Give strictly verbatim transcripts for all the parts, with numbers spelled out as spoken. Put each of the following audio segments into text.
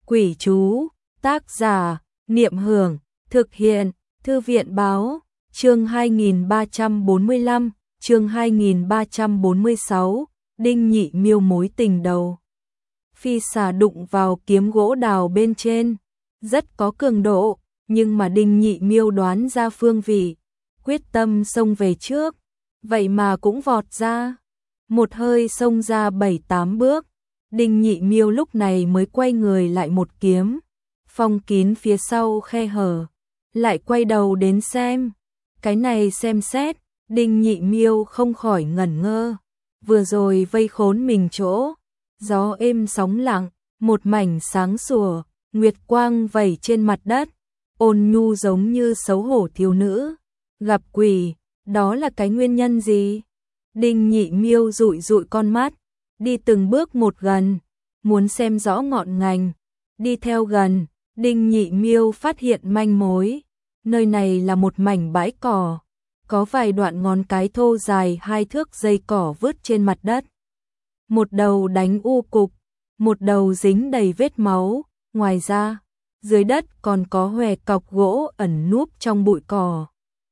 Quỷ chú, tác giả, Niệm Hưởng, thực hiện, Thư viện báo, chương hai nghìn ba trăm bốn mươi lăm, chương hai nghìn ba trăm bốn mươi sáu, Đinh Nhị Miêu mối tình đầu. Phi xà đụng vào kiếm gỗ đào bên trên, rất có cường độ, nhưng mà Đinh Nhị Miêu đoán ra phương vị, quyết tâm xông về trước, vậy mà cũng vọt ra, một hơi xông ra bảy tám bước. Đinh Nhị Miêu lúc này mới quay người lại một kiếm, phong kín phía sau khe hở, lại quay đầu đến xem. Cái này xem xét, Đinh Nhị Miêu không khỏi ngẩn ngơ, vừa rồi vây khốn mình chỗ, gió êm sóng lặng, một mảnh sáng sủa, nguyệt quang vẩy trên mặt đất, ôn nhu giống như xấu hổ thiếu nữ, gặp quỷ, đó là cái nguyên nhân gì? Đinh Nhị Miêu dụi dụi con mắt, đi từng bước một gần, muốn xem rõ ngọn ngành, đi theo gần, Đinh Nhị Miêu phát hiện manh mối, nơi này là một mảnh bãi cỏ, có vài đoạn ngón cái thô dài hai thước dây cỏ vứt trên mặt đất. Một đầu đánh u cục, một đầu dính đầy vết máu, ngoài ra, dưới đất còn có hòe cọc gỗ ẩn núp trong bụi cỏ.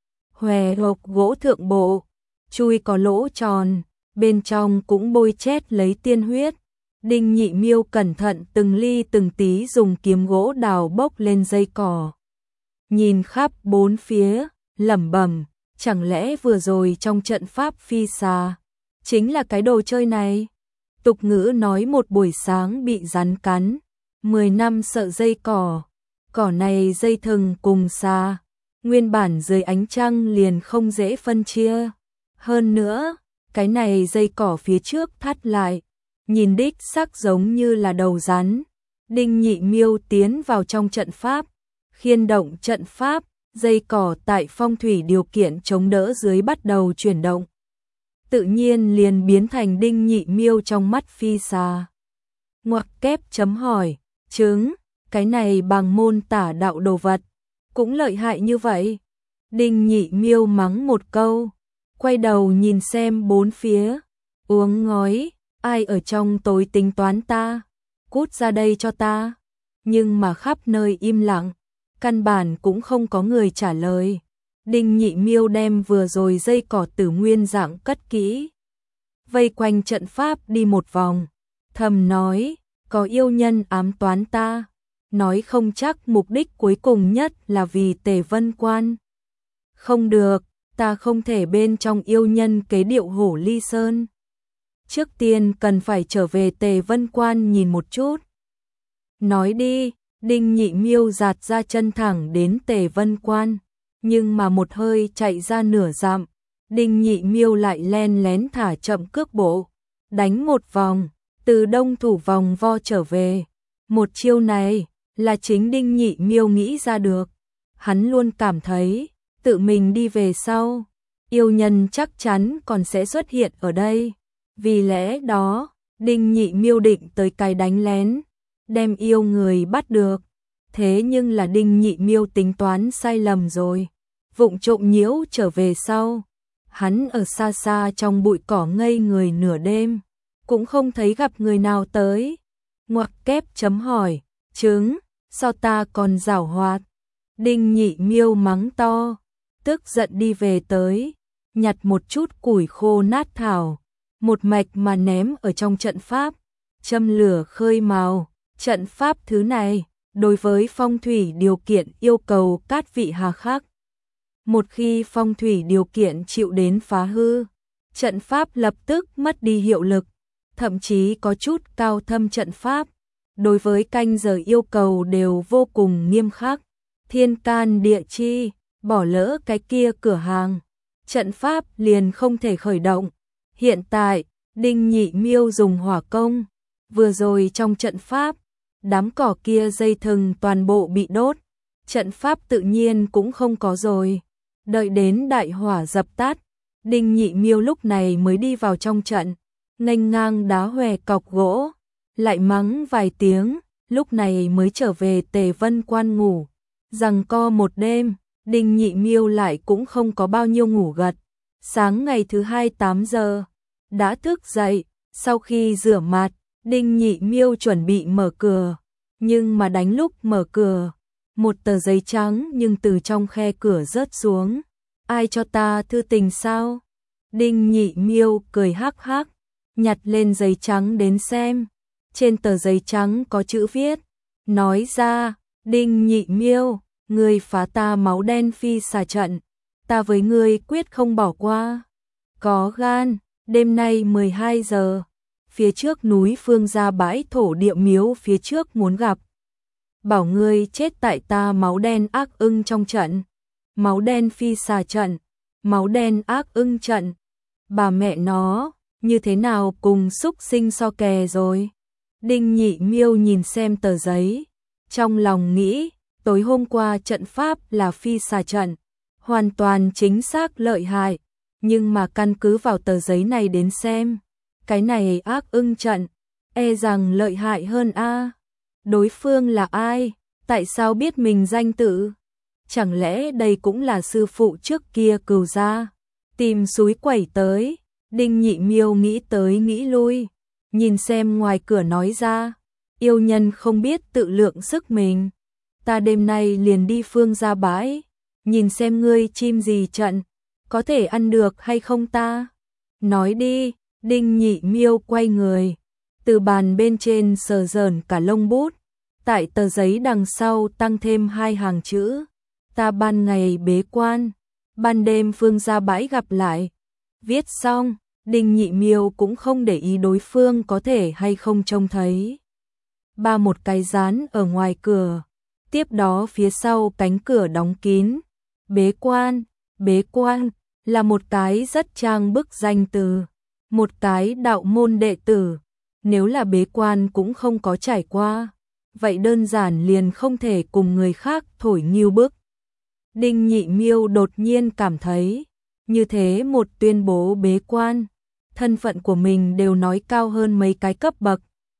Hòe cọc gỗ thượng bộ, chui có lỗ tròn, bên trong cũng bôi chét lấy tiên huyết. Đinh Nhị Miêu cẩn thận từng ly từng tí dùng kiếm gỗ đào bốc lên dây cỏ. Nhìn khắp bốn phía, lẩm bẩm, chẳng lẽ vừa rồi trong trận pháp phi xà, chính là cái đồ chơi này? Tục ngữ nói một buổi sáng bị rắn cắn, mười năm sợ dây cỏ, cỏ này dây thừng cùng xà, nguyên bản dưới ánh trăng liền không dễ phân chia. Hơn nữa, cái này dây cỏ phía trước thắt lại, nhìn đích sắc giống như là đầu rắn. Đinh Nhị Miêu tiến vào trong trận pháp, khiên động trận pháp, dây cỏ tại phong thủy điều kiện chống đỡ dưới bắt đầu chuyển động. Tự nhiên liền biến thành Đinh Nhị Miêu trong mắt phi xà. Ngoặc kép chấm hỏi, chứng, cái này bằng môn tả đạo đồ vật, cũng lợi hại như vậy? Đinh Nhị Miêu mắng một câu, quay đầu nhìn xem bốn phía, uống ngói, ai ở trong tối tính toán ta, cút ra đây cho ta. Nhưng mà khắp nơi im lặng, căn bản cũng không có người trả lời. Đinh Nhị Miêu đem vừa rồi dây cỏ tử nguyên dạng cất kỹ, vây quanh trận pháp đi một vòng, thầm nói, có yêu nhân ám toán ta, nói không chắc mục đích cuối cùng nhất là vì Tề Vân Quan. Không được, ta không thể bên trong yêu nhân kế điệu hổ ly sơn. Trước tiên cần phải trở về Tề Vân Quan nhìn một chút. Nói đi, Đinh Nhị Miêu giạt ra chân thẳng đến Tề Vân Quan, nhưng mà một hơi chạy ra nửa dặm, Đinh Nhị Miêu lại len lén thả chậm cước bộ, đánh một vòng, từ đông thủ vòng vo trở về. Một chiêu này là chính Đinh Nhị Miêu nghĩ ra được. Hắn luôn cảm thấy, tự mình đi về sau, yêu nhân chắc chắn còn sẽ xuất hiện ở đây. Vì lẽ đó, Đinh Nhị Miêu định tới cái đánh lén, đem yêu người bắt được. Thế nhưng là Đinh Nhị Miêu tính toán sai lầm rồi, vụng trộm nhiễu trở về sau. Hắn ở xa xa trong bụi cỏ ngây người nửa đêm, cũng không thấy gặp người nào tới. Ngoặc kép chấm hỏi, chứng, sao ta còn giảo hoạt? Đinh Nhị Miêu mắng to, tức giận đi về tới, nhặt một chút củi khô nát thảo, một mạch mà ném ở trong trận pháp, châm lửa khơi mào. Trận pháp thứ này, đối với phong thủy điều kiện yêu cầu cát vị hà khắc. Một khi phong thủy điều kiện chịu đến phá hư, trận pháp lập tức mất đi hiệu lực, thậm chí có chút cao thâm trận pháp, đối với canh giờ yêu cầu đều vô cùng nghiêm khắc. Thiên can địa chi, bỏ lỡ cái kia cửa hàng, trận pháp liền không thể khởi động. Hiện tại, Đinh Nhị Miêu dùng hỏa công, vừa rồi trong trận pháp, đám cỏ kia dây thừng toàn bộ bị đốt, trận pháp tự nhiên cũng không có rồi. Đợi đến đại hỏa dập tắt, Đinh Nhị Miêu lúc này mới đi vào trong trận, nghênh ngang đá hòe cọc gỗ, lại mắng vài tiếng, lúc này mới trở về Tề Vân Quan ngủ. Giằng co một đêm, Đinh Nhị Miêu lại cũng không có bao nhiêu ngủ gật. Sáng ngày thứ hai tám giờ, đã thức dậy, sau khi rửa mặt, Đinh Nhị Miêu chuẩn bị mở cửa, nhưng mà đánh lúc mở cửa, một tờ giấy trắng nhưng từ trong khe cửa rớt xuống. Ai cho ta thư tình sao? Đinh Nhị Miêu cười hắc hắc, nhặt lên giấy trắng đến xem. Trên tờ giấy trắng có chữ viết, nói ra, Đinh Nhị Miêu, ngươi phá ta máu đen phi xà trận, ta với ngươi quyết không bỏ qua. Có gan, đêm nay mười hai giờ, phía trước núi Phương Gia bãi thổ địa miếu phía trước muốn gặp. Bảo ngươi chết tại ta máu đen ác ưng trong trận. Máu đen phi xà trận, máu đen ác ưng trận. Bà mẹ nó, như thế nào cùng xúc sinh so kè rồi. Đinh Nhị Miêu nhìn xem tờ giấy, trong lòng nghĩ, tối hôm qua trận pháp là phi xà trận, hoàn toàn chính xác lợi hại, nhưng mà căn cứ vào tờ giấy này đến xem, cái này ác ưng trận, e rằng lợi hại hơn a. Đối phương là ai? Tại sao biết mình danh tự? Chẳng lẽ đây cũng là sư phụ trước kia Cừu gia tìm súi quẩy tới? Đinh Nhị Miêu nghĩ tới nghĩ lui, nhìn xem ngoài cửa nói ra, yêu nhân không biết tự lượng sức mình. Ta đêm nay liền đi Phương Gia bãi, nhìn xem ngươi chim gì trận, có thể ăn được hay không ta? Nói đi. Đinh Nhị Miêu quay người, từ bàn bên trên sờ sờn cả lông bút, tại tờ giấy đằng sau tăng thêm hai hàng chữ, ta ban ngày bế quan, ban đêm Phương Gia bãi gặp lại. Viết xong, Đinh Nhị Miêu cũng không để ý đối phương có thể hay không trông thấy. Ba một cái dán ở ngoài cửa, tiếp đó phía sau cánh cửa đóng kín. Bế quan, bế quan là một cái rất trang bức danh từ, một cái đạo môn đệ tử, nếu là bế quan cũng không có trải qua, vậy đơn giản liền không thể cùng người khác thổi nghiêu bức. Đinh Nhị Miêu đột nhiên cảm thấy, như thế một tuyên bố bế quan, thân phận của mình đều nói cao hơn mấy cái cấp bậc.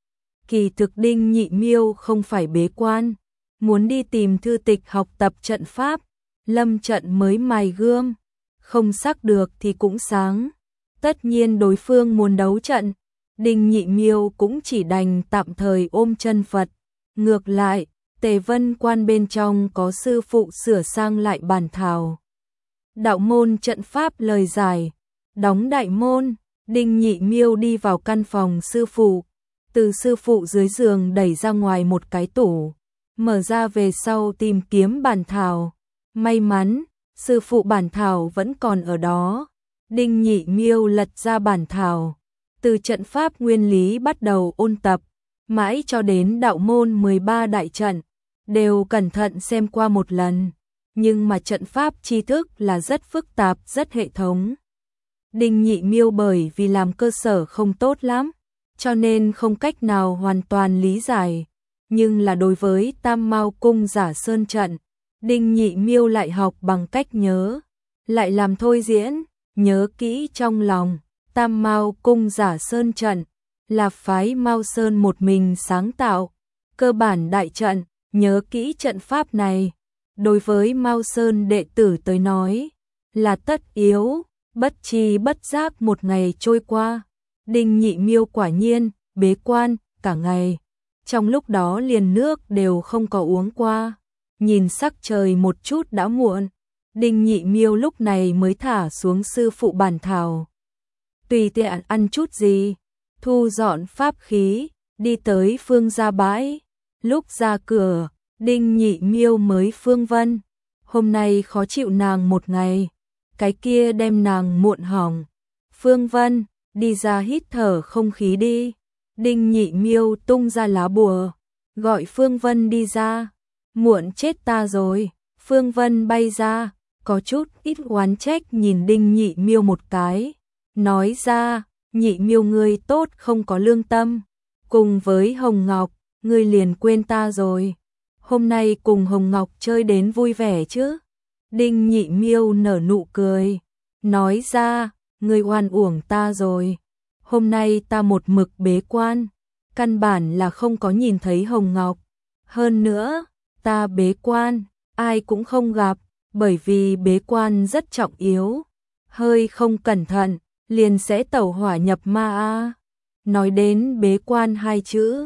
Kỳ thực Đinh Nhị Miêu không phải bế quan, muốn đi tìm thư tịch học tập trận pháp, lâm trận mới mài gươm, không sắc được thì cũng sáng. Tất nhiên đối phương muốn đấu trận, Đinh Nhị Miêu cũng chỉ đành tạm thời ôm chân Phật. Ngược lại, Tề Vân Quan bên trong có sư phụ sửa sang lại bản thảo. Đạo môn trận pháp lời giải, đóng đại môn, Đinh Nhị Miêu đi vào căn phòng sư phụ, từ sư phụ dưới giường đẩy ra ngoài một cái tủ, mở ra về sau tìm kiếm bản thảo. May mắn, sư phụ bản thảo vẫn còn ở đó. Đinh Nhị Miêu lật ra bản thảo, từ trận pháp nguyên lý bắt đầu ôn tập, mãi cho đến đạo môn mười ba đại trận, đều cẩn thận xem qua một lần, nhưng mà trận pháp tri thức là rất phức tạp, rất hệ thống. Đinh Nhị Miêu bởi vì làm cơ sở không tốt lắm, cho nên không cách nào hoàn toàn lý giải, nhưng là đối với Tam Mao Cung Giả Sơn trận, Đinh Nhị Miêu lại học bằng cách nhớ, lại làm thôi diễn. Nhớ kỹ trong lòng, Tam Mao Cung Giả Sơn trận là phái Mao Sơn một mình sáng tạo, cơ bản đại trận, nhớ kỹ trận pháp này, đối với Mao Sơn đệ tử tới nói, là tất yếu. Bất tri bất giác một ngày trôi qua, Đinh Nhị Miêu quả nhiên bế quan cả ngày, trong lúc đó liền nước đều không có uống qua, nhìn sắc trời một chút đã muộn. Đinh Nhị Miêu lúc này mới thả xuống sư phụ bản thảo. Tùy tiện ăn chút gì, thu dọn pháp khí, đi tới Phương Gia bãi. Lúc ra cửa, Đinh Nhị Miêu mới Phương Vân. Hôm nay khó chịu nàng một ngày, cái kia đem nàng muộn hỏng. Phương Vân, đi ra hít thở không khí đi. Đinh Nhị Miêu tung ra lá bùa, gọi Phương Vân đi ra. Muộn chết ta rồi. Phương Vân bay ra, có chút ít oán trách nhìn Đinh Nhị Miêu một cái, nói ra, Nhị Miêu ngươi tốt không có lương tâm, cùng với Hồng Ngọc, ngươi liền quên ta rồi, hôm nay cùng Hồng Ngọc chơi đến vui vẻ chứ? Đinh Nhị Miêu nở nụ cười, nói ra, ngươi oan uổng ta rồi, hôm nay ta một mực bế quan, căn bản là không có nhìn thấy Hồng Ngọc, hơn nữa, ta bế quan, ai cũng không gặp, bởi vì bế quan rất trọng yếu, hơi không cẩn thận, liền sẽ tẩu hỏa nhập ma a. Nói đến bế quan hai chữ,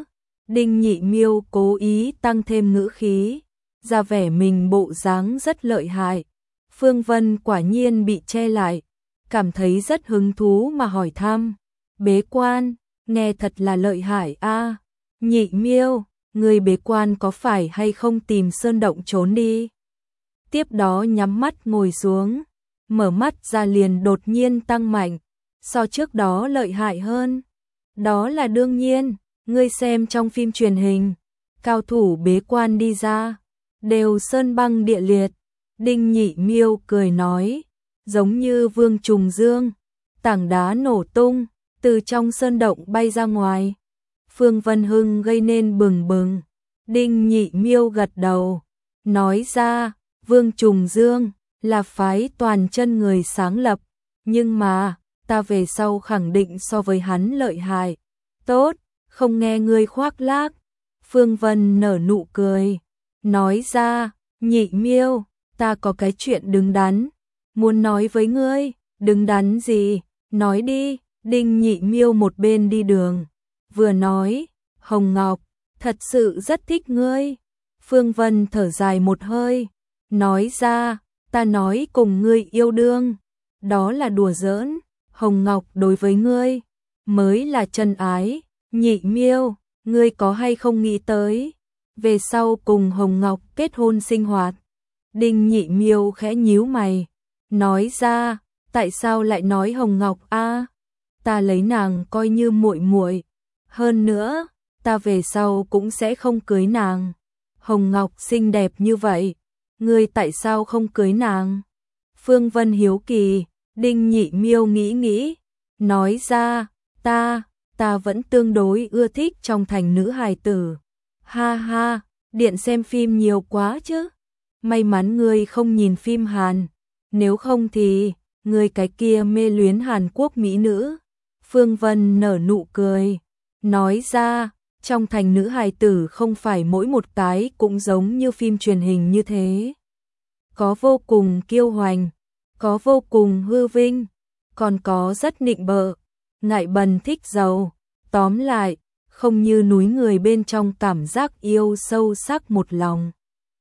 Đinh Nhị Miêu cố ý tăng thêm ngữ khí, ra vẻ mình bộ dáng rất lợi hại. Phương Vân quả nhiên bị che lại, cảm thấy rất hứng thú mà hỏi thăm. Bế quan, nghe thật là lợi hại a. Nhị Miêu, người bế quan có phải hay không tìm sơn động trốn đi? Tiếp đó nhắm mắt ngồi xuống, mở mắt ra liền đột nhiên tăng mạnh, so trước đó lợi hại hơn. Đó là đương nhiên, ngươi xem trong phim truyền hình, cao thủ bế quan đi ra, đều sơn băng địa liệt. Đinh Nhị Miêu cười nói, giống như Vương Trùng Dương, tảng đá nổ tung, từ trong sơn động bay ra ngoài. Phương Vân Hưng gây nên bừng bừng. Đinh Nhị Miêu gật đầu, nói ra, Vương Trùng Dương là phái toàn chân người sáng lập, nhưng mà, ta về sau khẳng định so với hắn lợi hại. Tốt, không nghe ngươi khoác lác. Phương Vân nở nụ cười, nói ra, Nhị Miêu, ta có cái chuyện đứng đắn, muốn nói với ngươi. Đứng đắn gì? Nói đi. Đinh Nhị Miêu một bên đi đường, vừa nói, Hồng Ngọc, thật sự rất thích ngươi. Phương Vân thở dài một hơi, nói ra, ta nói cùng ngươi yêu đương, đó là đùa giỡn, Hồng Ngọc đối với ngươi mới là chân ái. Nhị Miêu, ngươi có hay không nghĩ tới về sau cùng Hồng Ngọc kết hôn sinh hoạt? Đinh Nhị Miêu khẽ nhíu mày, nói ra, tại sao lại nói Hồng Ngọc a? Ta lấy nàng coi như muội muội, hơn nữa, ta về sau cũng sẽ không cưới nàng. Hồng Ngọc xinh đẹp như vậy, ngươi tại sao không cưới nàng? Phương Vân hiếu kỳ. Đinh Nhị Miêu nghĩ nghĩ, nói ra, ta, ta vẫn tương đối ưa thích trong thành nữ hài tử. Ha ha, điện xem phim nhiều quá chứ. May mắn ngươi không nhìn phim Hàn, nếu không thì, ngươi cái kia mê luyến Hàn Quốc mỹ nữ. Phương Vân nở nụ cười, nói ra, trong thành nữ hài tử không phải mỗi một cái cũng giống như phim truyền hình như thế. Có vô cùng kiêu hoành, có vô cùng hư vinh, còn có rất nịnh bợ, ngại bần thích giàu. Tóm lại, không như núi người bên trong cảm giác yêu sâu sắc một lòng.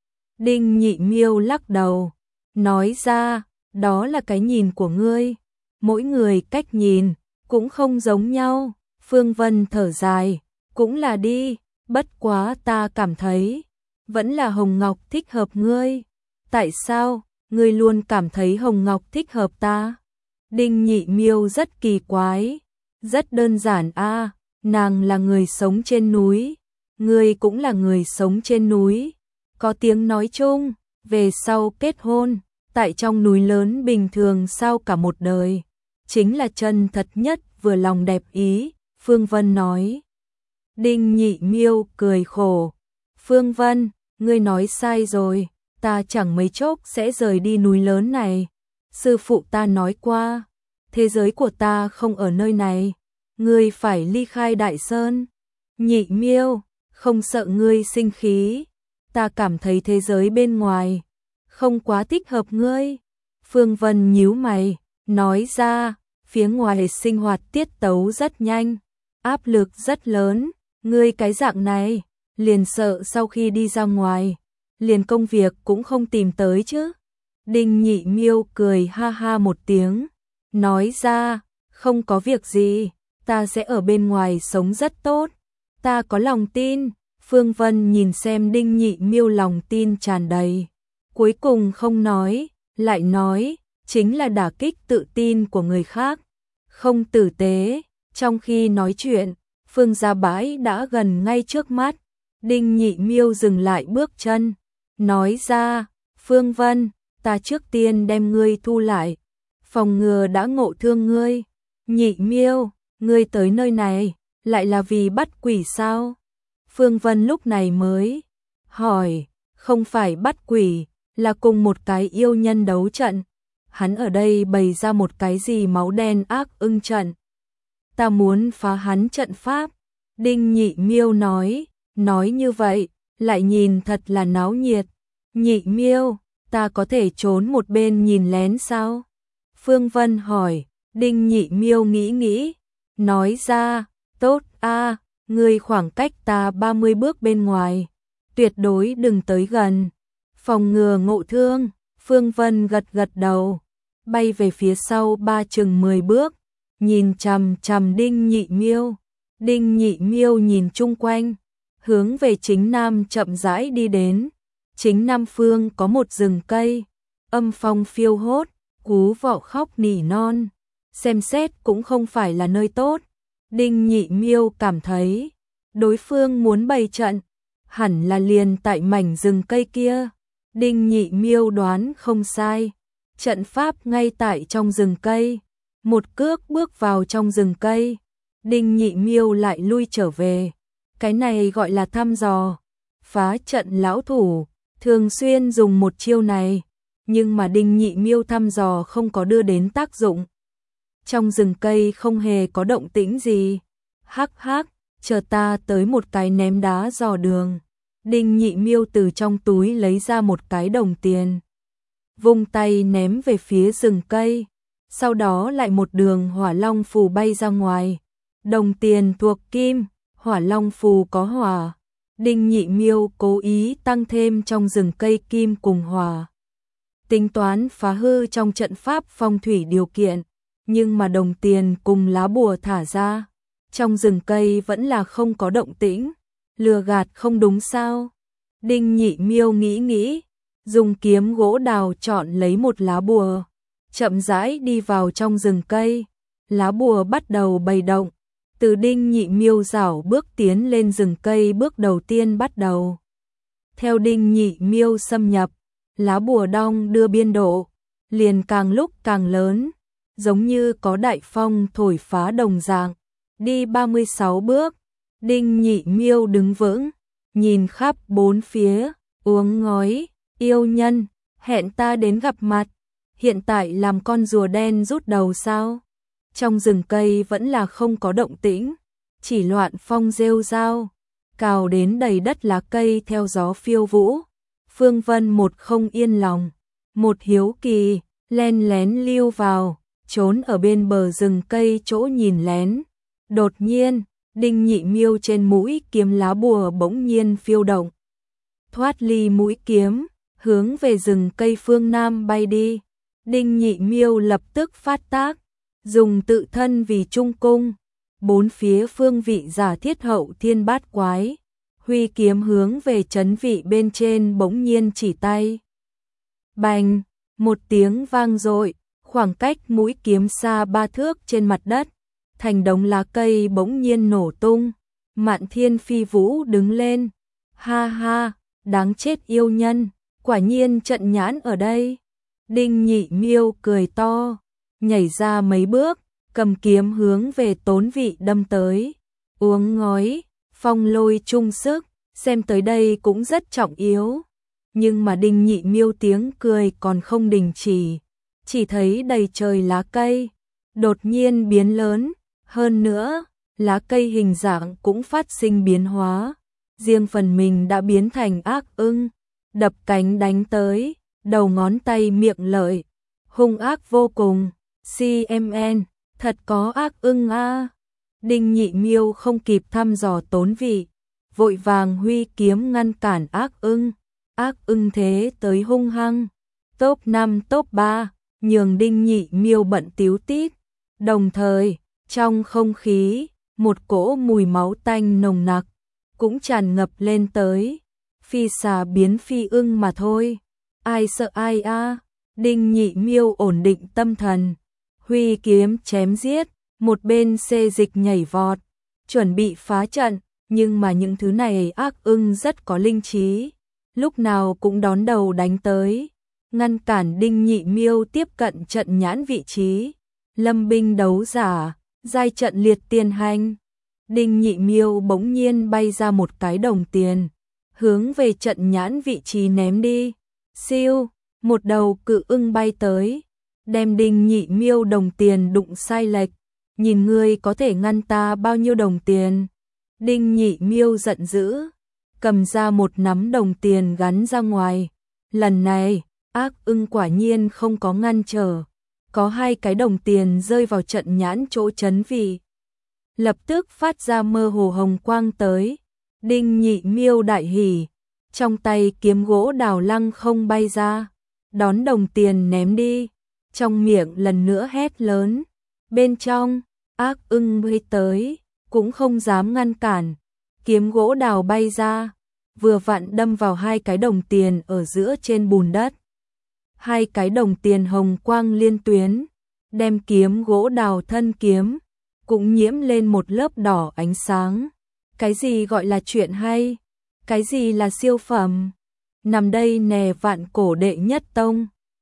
Đinh Nhị Miêu lắc đầu, nói ra, đó là cái nhìn của ngươi, mỗi người cách nhìn cũng không giống nhau. Phương Vân thở dài, cũng là đi, bất quá ta cảm thấy vẫn là Hồng Ngọc thích hợp ngươi. Tại sao ngươi luôn cảm thấy Hồng Ngọc thích hợp ta? Đinh Nhị Miêu rất kỳ quái. Rất đơn giản a, nàng là người sống trên núi, ngươi cũng là người sống trên núi, có tiếng nói chung, về sau kết hôn, tại trong núi lớn bình thường sau cả một đời, chính là chân thật nhất vừa lòng đẹp ý. Phương Vân nói. Đinh Nhị Miêu cười khổ, Phương Vân, ngươi nói sai rồi, ta chẳng mấy chốc sẽ rời đi núi lớn này. Sư phụ ta nói qua, thế giới của ta không ở nơi này, ngươi phải ly khai Đại Sơn. Nhị Miêu, không sợ ngươi sinh khí, ta cảm thấy thế giới bên ngoài không quá thích hợp ngươi. Phương Vân nhíu mày, nói ra, phía ngoài sinh hoạt tiết tấu rất nhanh, áp lực rất lớn, ngươi cái dạng này, liền sợ sau khi đi ra ngoài, liền công việc cũng không tìm tới chứ. Đinh Nhị Miêu cười ha ha một tiếng, nói ra, không có việc gì, ta sẽ ở bên ngoài sống rất tốt, ta có lòng tin. Phương Vân nhìn xem Đinh Nhị Miêu lòng tin tràn đầy, cuối cùng không nói, lại nói, chính là đả kích tự tin của người khác, không tử tế. Trong khi nói chuyện, Phương Gia Bãi đã gần ngay trước mắt. Đinh Nhị Miêu dừng lại bước chân, nói ra, Phương Vân, ta trước tiên đem ngươi thu lại, phòng ngừa đã ngộ thương ngươi. Nhị Miêu, ngươi tới nơi này, lại là vì bắt quỷ sao? Phương Vân lúc này mới hỏi, không phải bắt quỷ, là cùng một cái yêu nhân đấu trận. Hắn ở đây bày ra một cái gì máu đen ác ưng trận. Ta muốn phá hắn trận pháp. Đinh Nhị Miêu nói, nói như vậy, lại nhìn thật là náo nhiệt. Nhị Miêu, ta có thể trốn một bên nhìn lén sao? Phương Vân hỏi. Đinh Nhị Miêu nghĩ nghĩ, nói ra, tốt a, ngươi khoảng cách ta ba mươi bước bên ngoài, tuyệt đối đừng tới gần, phòng ngừa ngộ thương. Phương Vân gật gật đầu, bay về phía sau ba chừng mười bước, nhìn chằm chằm Đinh Nhị Miêu. Đinh Nhị Miêu nhìn chung quanh, hướng về chính nam chậm rãi đi đến. Chính nam phương có một rừng cây, âm phong phiêu hốt, Cú Vọ khóc nỉ non, xem xét cũng không phải là nơi tốt. Đinh Nhị Miêu cảm thấy, đối phương muốn bày trận, hẳn là liền tại mảnh rừng cây kia. Đinh Nhị Miêu đoán không sai, trận pháp ngay tại trong rừng cây. Một cước bước vào trong rừng cây, Đinh Nhị Miêu lại lui trở về. Cái này gọi là thăm dò. Phá trận lão thủ thường xuyên dùng một chiêu này, nhưng mà Đinh Nhị Miêu thăm dò không có đưa đến tác dụng. Trong rừng cây không hề có động tĩnh gì. Hắc hắc, chờ ta tới một cái ném đá dò đường. Đinh Nhị Miêu từ trong túi lấy ra một cái đồng tiền, vung tay ném về phía rừng cây, sau đó lại một đường hỏa long phù bay ra ngoài. Đồng tiền thuộc kim, hỏa long phù có hỏa. Đinh Nhị Miêu cố ý tăng thêm trong rừng cây kim cùng hỏa, tính toán phá hư trong trận pháp phong thủy điều kiện, nhưng mà đồng tiền cùng lá bùa thả ra, trong rừng cây vẫn là không có động tĩnh. Lừa gạt không đúng sao? Đinh Nhị Miêu nghĩ nghĩ, dùng kiếm gỗ đào chọn lấy một lá bùa, chậm rãi đi vào trong rừng cây. Lá bùa bắt đầu bày động, từ Đinh Nhị Miêu rảo bước tiến lên rừng cây bước đầu tiên bắt đầu. Theo Đinh Nhị Miêu xâm nhập, lá bùa đong đưa biên độ, liền càng lúc càng lớn, giống như có đại phong thổi phá đồng dạng. Đi ba mươi sáu bước, Đinh Nhị Miêu đứng vững, nhìn khắp bốn phía, uống ngói, yêu nhân, hẹn ta đến gặp mặt, hiện tại làm con rùa đen rút đầu sao? Trong rừng cây vẫn là không có động tĩnh, chỉ loạn phong rêu rao, cào đến đầy đất lá cây theo gió phiêu vũ. Phương Vân một không yên lòng, một hiếu kỳ, len lén lưu vào, trốn ở bên bờ rừng cây chỗ nhìn lén. Đột nhiên, Đinh Nhị Miêu trên mũi kiếm lá bùa bỗng nhiên phiêu động, thoát ly mũi kiếm, hướng về rừng cây phương nam bay đi. Đinh Nhị Miêu lập tức phát tác, dùng tự thân vì trung cung, bốn phía phương vị giả thiết hậu thiên bát quái, huy kiếm hướng về chấn vị bên trên bỗng nhiên chỉ tay. Bành, một tiếng vang dội, khoảng cách mũi kiếm xa ba thước trên mặt đất, thành đống lá cây bỗng nhiên nổ tung. Mạn Thiên Phi Vũ đứng lên, ha ha, đáng chết yêu nhân, quả nhiên trận nhãn ở đây. Đinh Nhị Miêu cười to, nhảy ra mấy bước, cầm kiếm hướng về Tốn Vị đâm tới. Uống ngói, phong lôi chung sức, xem tới đây cũng rất trọng yếu. Nhưng mà Đinh Nhị Miêu tiếng cười còn không đình chỉ, chỉ thấy đầy trời lá cây đột nhiên biến lớn, hơn nữa, lá cây hình dạng cũng phát sinh biến hóa, riêng phần mình đã biến thành ác ưng, đập cánh đánh tới, đầu ngón tay miệng lợi, hung ác vô cùng. xê em en, thật có ác ưng a. Đinh Nhị Miêu không kịp thăm dò Tốn Vị, vội vàng huy kiếm ngăn cản ác ưng. Ác ưng thế tới hung hăng, top năm top ba, nhường Đinh Nhị Miêu bận tíu tít. Đồng thời, trong không khí, một cỗ mùi máu tanh nồng nặc cũng tràn ngập lên tới. Phi xà biến phi ưng mà thôi, ai sợ ai a. Đinh Nhị Miêu ổn định tâm thần, huy kiếm chém giết, một bên xê dịch nhảy vọt, chuẩn bị phá trận, nhưng mà những thứ này ác ưng rất có linh trí, lúc nào cũng đón đầu đánh tới, ngăn cản Đinh Nhị Miêu tiếp cận trận nhãn vị trí. Lâm binh đấu giả, giai trận liệt tiền hành. Đinh Nhị Miêu bỗng nhiên bay ra một cái đồng tiền, hướng về trận nhãn vị trí ném đi. Siêu, một đầu cự ưng bay tới, đem Đinh Nhị Miêu đồng tiền đụng sai lệch. Nhìn ngươi có thể ngăn ta bao nhiêu đồng tiền? Đinh Nhị Miêu giận dữ, cầm ra một nắm đồng tiền gắn ra ngoài. Lần này, ác ưng quả nhiên không có ngăn trở, có hai cái đồng tiền rơi vào trận nhãn chỗ chấn vị. lập tức phát ra mơ hồ hồng quang tới. Đinh Nhị Miêu đại hỉ, trong tay kiếm gỗ đào lăng không bay ra, đón đồng tiền ném đi, trong miệng lần nữa hét lớn. Bên trong, ác ưng bay tới, cũng không dám ngăn cản, kiếm gỗ đào bay ra, vừa vặn đâm vào hai cái đồng tiền ở giữa trên bùn đất. Hai cái đồng tiền hồng quang liên tuyến, đem kiếm gỗ đào thân kiếm, cũng nhiễm lên một lớp đỏ ánh sáng. Cái gì gọi là chuyện hay? Cái gì là siêu phẩm? Nằm đây nè vạn cổ đệ nhất tông.